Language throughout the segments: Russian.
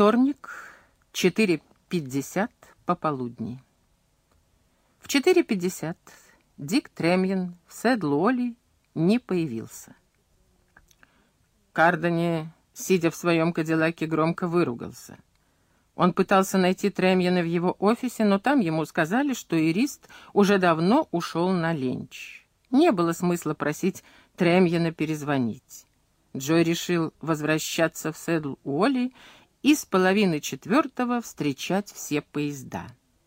Вторник, 4:50 пополудни. В 4:50 Дик Тремьен в Седл-Уолли не появился. Кардани, сидя в своем кадиллаке, громко выругался. Он пытался найти Тремьена в его офисе, но там ему сказали, что юрист уже давно ушел на ленч. Не было смысла просить Тремьена перезвонить. Джой решил возвращаться в Седл-Уолли и с 3:30 встречать все поезда.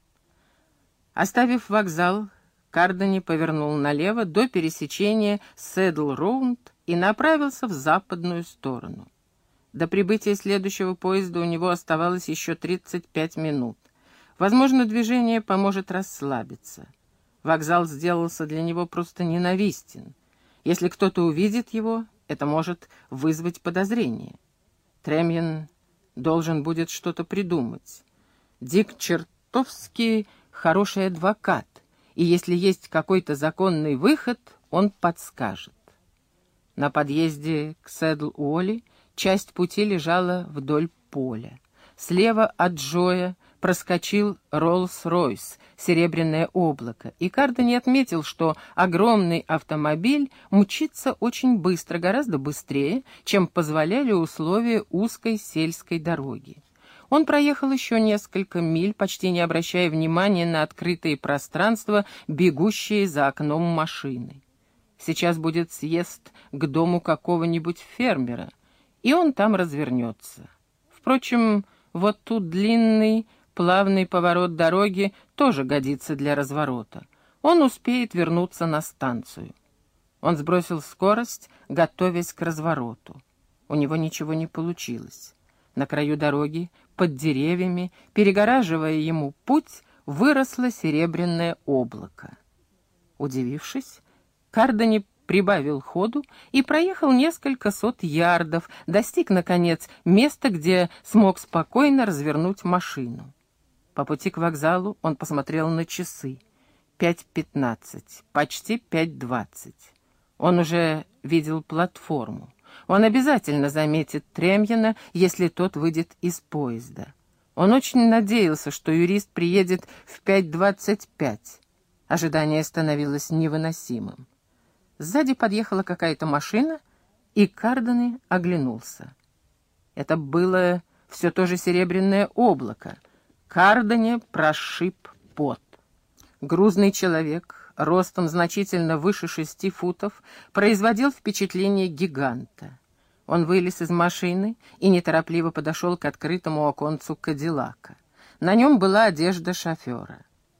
Оставив вокзал, Кардани повернул налево до пересечения Седл-Роунд и направился в западную сторону. До прибытия следующего поезда у него оставалось еще 35 минут. Возможно, движение поможет расслабиться. Вокзал сделался для него просто ненавистен. Если кто-то увидит его, это может вызвать подозрение. Тремьен должен будет что-то придумать. Дик чертовски хороший адвокат, и если есть какой-то законный выход, он подскажет. На подъезде к Седл-Уолли часть пути лежала вдоль поля. Слева от Джоя проскочил Роллс-Ройс, серебряное облако, и Кардани отметил, что огромный автомобиль мчится очень быстро, гораздо быстрее, чем позволяли условия узкой сельской дороги. Он проехал еще несколько миль, почти не обращая внимания на открытые пространства, бегущие за окном машины. Сейчас будет съезд к дому какого-нибудь фермера, и он там развернется. Впрочем, вот тут длинный, плавный поворот дороги тоже годится для разворота. Он успеет вернуться на станцию. Он сбросил скорость, готовясь к развороту. У него ничего не получилось. На краю дороги, под деревьями, перегораживая ему путь, выросло серебряное облако. Удивившись, Кардани прибавил ходу и проехал несколько сот ярдов, достиг, наконец, места, где смог спокойно развернуть машину. По пути к вокзалу он посмотрел на часы. 5:15, почти 5:20. Он уже видел платформу. Он обязательно заметит Тремьена, если тот выйдет из поезда. Он очень надеялся, что юрист приедет в 5:25. Ожидание становилось невыносимым. Сзади подъехала какая-то машина, и Кардани оглянулся. Это было все то же серебряное облако. Кардани прошиб пот. Грузный человек, ростом значительно выше 6 футов, производил впечатление гиганта. Он вылез из машины и неторопливо подошел к открытому оконцу кадиллака. На нем была одежда шофера.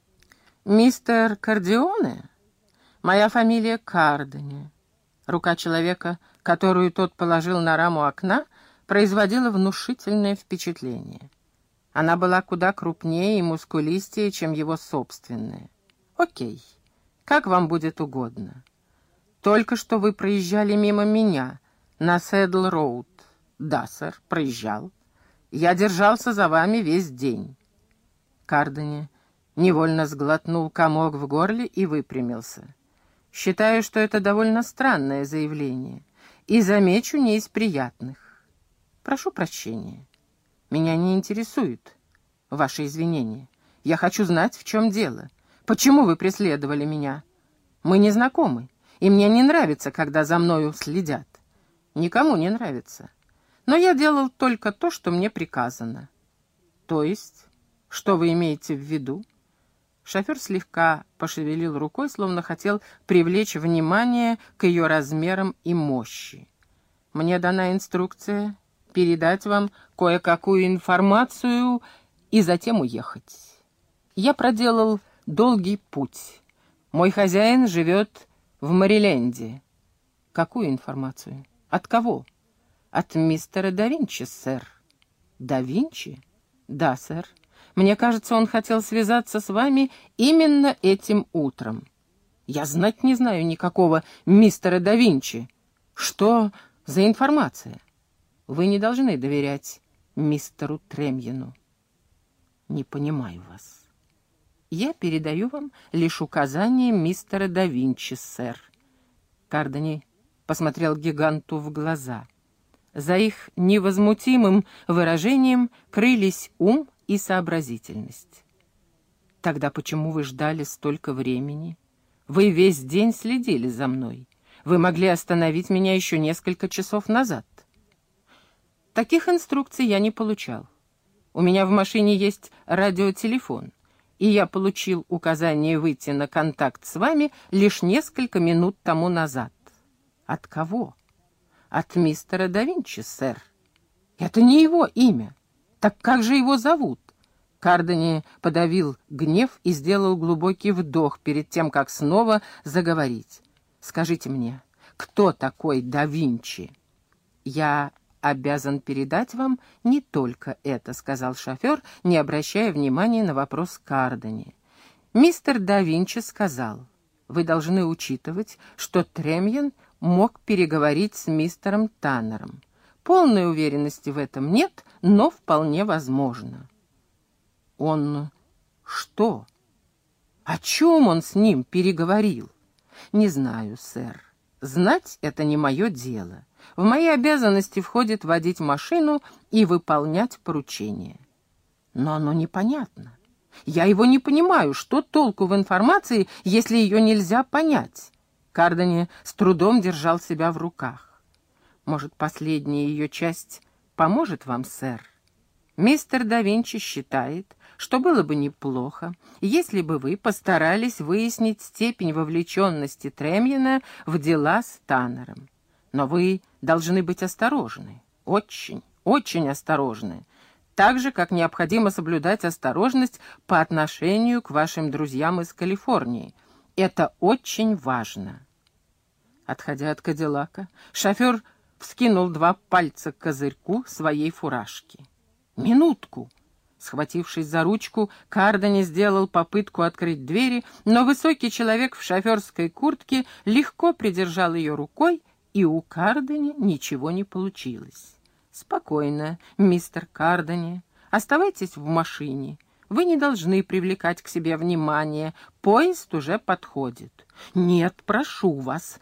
«Мистер Кардионе? Моя фамилия Кардани». Рука человека, которую тот положил на раму окна, производила внушительное впечатление. Она была куда крупнее и мускулистее, чем его собственная. «Окей, как вам будет угодно. Только что вы проезжали мимо меня на Седл-Роуд». «Да, сэр, проезжал. Я держался за вами весь день». Кардани невольно сглотнул комок в горле и выпрямился. «Считаю, что это довольно странное заявление, и, замечу, не из приятных. Прошу прощения. Меня не интересуют ваши извинения. Я хочу знать, в чем дело. Почему вы преследовали меня? Мы не знакомы, и мне не нравится, когда за мною следят. Никому не нравится. Но я делал только то, что мне приказано». «То есть? Что вы имеете в виду?» Шофер слегка пошевелил рукой, словно хотел привлечь внимание к ее размерам и мощи. «Мне дана инструкция передать вам кое-какую информацию и затем уехать. Я проделал долгий путь. Мой хозяин живет в Мэриленде». «Какую информацию? От кого?» «От мистера да Винчи, сэр». «Да Винчи?» «Да, сэр. Мне кажется, он хотел связаться с вами именно этим утром». «Я знать не знаю никакого мистера да Винчи. Что за информация?» «Вы не должны доверять мистеру Тремьену». «Не понимаю вас». «Я передаю вам лишь указания мистера да Винчи, сэр». Кардани посмотрел гиганту в глаза. За их невозмутимым выражением крылись ум и сообразительность. «Тогда почему вы ждали столько времени? Вы весь день следили за мной. Вы могли остановить меня еще несколько часов назад». «Таких инструкций я не получал. У меня в машине есть радиотелефон, и я получил указание выйти на контакт с вами лишь несколько минут тому назад». «От кого?» «От мистера да Винчи, сэр». «Это не его имя. Так как же его зовут?» Кардани подавил гнев и сделал глубокий вдох перед тем, как снова заговорить. «Скажите мне, кто такой да Винчи?» «Я обязан передать вам не только это», — сказал шофер, не обращая внимания на вопрос Кардани. «Мистер да Винчи сказал, вы должны учитывать, что Тремьен мог переговорить с мистером Таннером. Полной уверенности в этом нет, но вполне возможно». «Он что? О чем он с ним переговорил?» «Не знаю, сэр. Знать — это не мое дело. В мои обязанности входит водить машину и выполнять поручения». «Но оно непонятно. Я его не понимаю. Что толку в информации, если ее нельзя понять?» Кардани с трудом держал себя в руках. «Может, последняя ее часть поможет вам, сэр? Мистер да Винчи считает, что было бы неплохо, если бы вы постарались выяснить степень вовлеченности Тремьена в дела с Таннером. Но вы должны быть осторожны, очень, очень осторожны, так же, как необходимо соблюдать осторожность по отношению к вашим друзьям из Калифорнии. Это очень важно». Отходя от Кадиллака, шофер вскинул 2 пальца к козырьку своей фуражки. «Минутку!» Схватившись за ручку, Кардани сделал попытку открыть двери, но высокий человек в шоферской куртке легко придержал ее рукой, и у Кардани ничего не получилось. «Спокойно, мистер Кардани, оставайтесь в машине. Вы не должны привлекать к себе внимание. Поезд уже подходит». «Нет, прошу вас,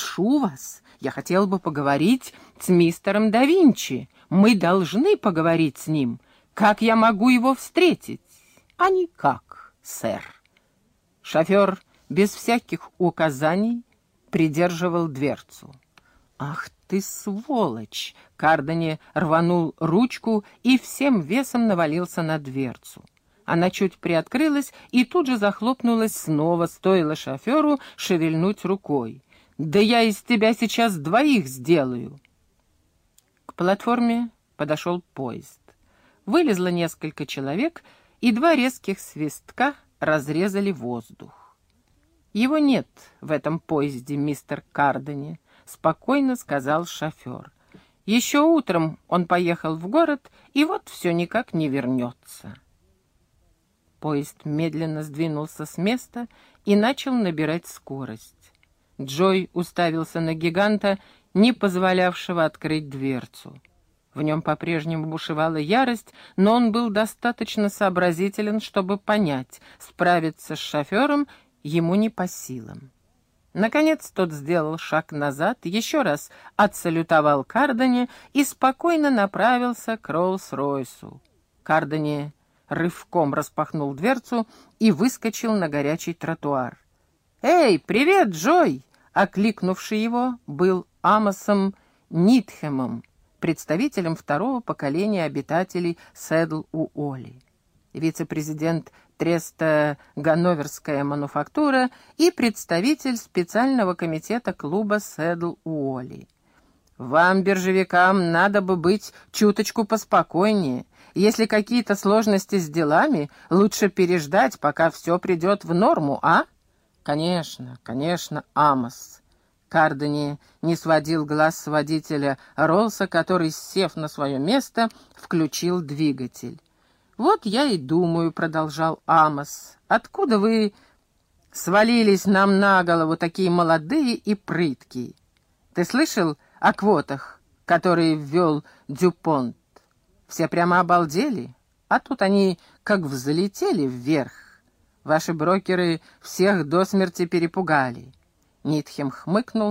я хотел бы поговорить с мистером да Винчи. Мы должны поговорить с ним. Как я могу его встретить?» «А никак, сэр». Шофер без всяких указаний придерживал дверцу. «Ах ты, сволочь!» Кардани рванул ручку и всем весом навалился на дверцу. Она чуть приоткрылась и тут же захлопнулась снова, стоило шоферу шевельнуть рукой. «Да я из тебя сейчас 2 сделаю!» К платформе подошел поезд. Вылезло несколько человек, и 2 резких свистка разрезали воздух. «Его нет в этом поезде, мистер Кардани», — спокойно сказал шофер. «Еще утром он поехал в город, и вот все никак не вернется». Поезд медленно сдвинулся с места и начал набирать скорость. Джой уставился на гиганта, не позволявшего открыть дверцу. В нем по-прежнему бушевала ярость, но он был достаточно сообразителен, чтобы понять, справиться с шофером ему не по силам. Наконец тот сделал шаг назад, еще раз отсалютовал Кардани и спокойно направился к Роллс-Ройсу. Кардани рывком распахнул дверцу и выскочил на горячий тротуар. «Эй, привет, Джой!» Окликнувший его был Амосом Нитхемом, представителем 2-го поколения обитателей Седл-Уолли. Вице-президент треста «Ганноверская мануфактура» и представитель специального комитета клуба Седл-Уолли. «Вам, биржевикам, надо бы быть чуточку поспокойнее. Если какие-то сложности с делами, лучше переждать, пока все придет в норму, а?» «Конечно, конечно, Амос». Кардани не сводил глаз с водителя Роллса, который, сев на свое место, включил двигатель. «Вот я и думаю», — продолжал Амос, — «откуда вы свалились нам на голову такие молодые и прыткие? Ты слышал о квотах, которые ввел Дюпонт? Все прямо обалдели, а тут они как взлетели вверх. Ваши брокеры всех до смерти перепугали». Нитхем хмыкнул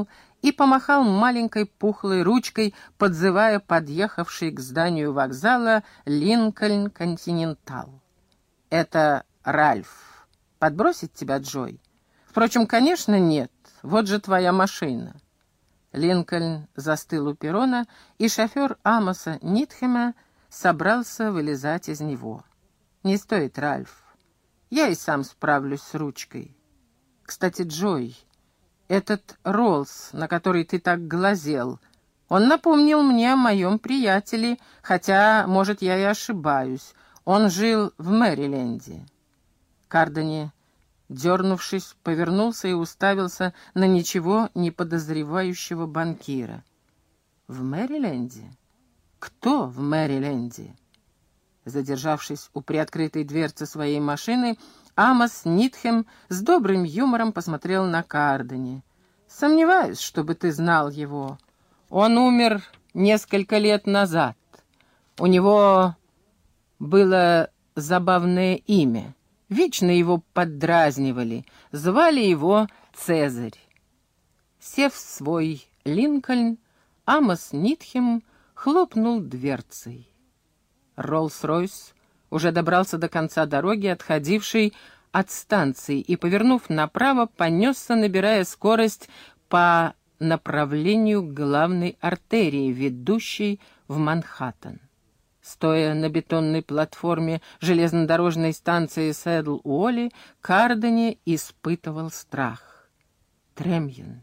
и помахал маленькой пухлой ручкой, подзывая подъехавший к зданию вокзала Линкольн Континентал. «Это Ральф. Подбросить тебя, Джой? Впрочем, конечно, нет. Вот же твоя машина». Линкольн застыл у перрона, и шофер Амоса Нитхема собрался вылезать из него. «Не стоит, Ральф. Я и сам справлюсь с ручкой. Кстати, Джой, этот Роллс, на который ты так глазел, он напомнил мне о моем приятеле, хотя, может, я и ошибаюсь. Он жил в Мэриленде». Кардани, дернувшись, повернулся и уставился на ничего не подозревающего банкира. «В Мэриленде? Кто в Мэриленде?» Задержавшись у приоткрытой дверцы своей машины, Амос Нитхем с добрым юмором посмотрел на Кардани. «Сомневаюсь, чтобы ты знал его. Он умер несколько лет назад. У него было забавное имя. Вечно его поддразнивали. Звали его Цезарь». Сев в свой Линкольн, Амос Нитхем хлопнул дверцей. Роллс-Ройс уже добрался до конца дороги, отходившей от станции, и, повернув направо, понесся, набирая скорость по направлению к главной артерии, ведущей в Манхэттен. Стоя на бетонной платформе железнодорожной станции Сэдл-Уолли, Кардани испытывал страх. Трэмьен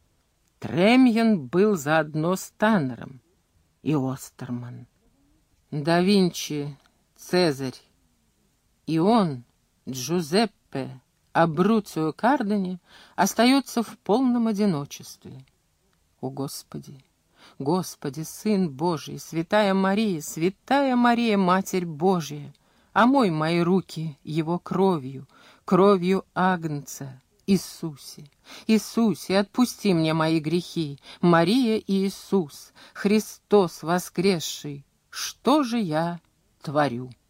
был заодно с Таннером и Остерман. Да Винчи, Цезарь, и он, Джузеппе Абруцио Кардани, остается в полном одиночестве. О, Господи! Господи, Сын Божий, Святая Мария, Матерь Божия, омой мои руки Его кровью, кровью Агнца. Иисусе, Иисусе, отпусти мне мои грехи, Мария и Иисус, Христос воскресший, что же я творю?